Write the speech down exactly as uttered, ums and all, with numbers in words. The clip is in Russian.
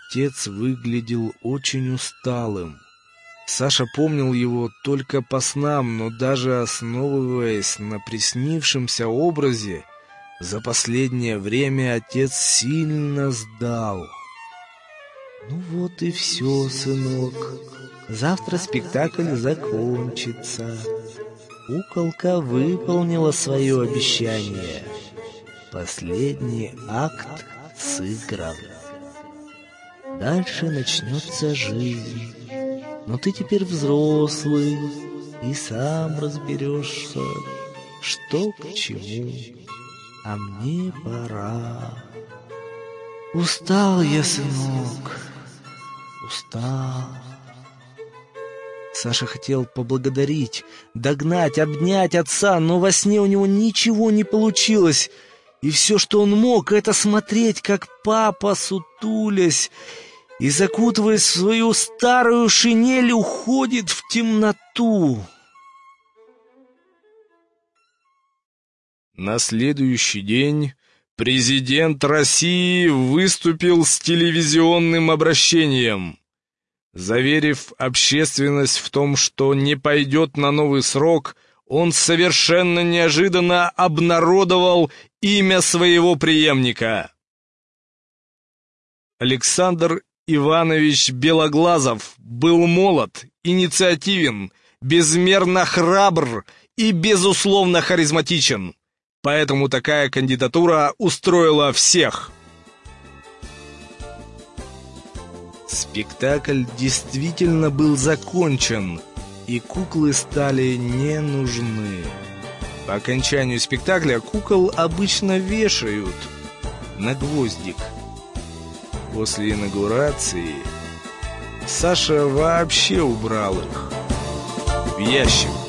отец выглядел очень усталым. Саша помнил его только по снам, но даже основываясь на приснившемся образе, за последнее время отец сильно сдал. «Ну вот и все, сынок. Завтра спектакль закончится. Куколка выполнила свое обещание. Последний акт сыгран. Дальше начнется жизнь. Но ты теперь взрослый и сам разберешься, что к чему. А мне пора. Устал я, сынок, устал». Саша хотел поблагодарить, догнать, обнять отца, но во сне у него ничего не получилось. И все, что он мог, это смотреть, как папа, сутулясь и закутываясь в свою старую шинель, уходит в темноту. На следующий день президент России выступил с телевизионным обращением, заверив общественность в том, что не пойдет на новый срок. Он совершенно неожиданно обнародовал имя своего преемника. Александр Иванович Белоглазов был молод, инициативен, безмерно храбр и, безусловно, харизматичен. Поэтому такая кандидатура устроила всех. Спектакль действительно был закончен, и куклы стали не нужны. По окончанию спектакля кукол обычно вешают на гвоздик. После инаугурации Саша вообще убрал их в ящик.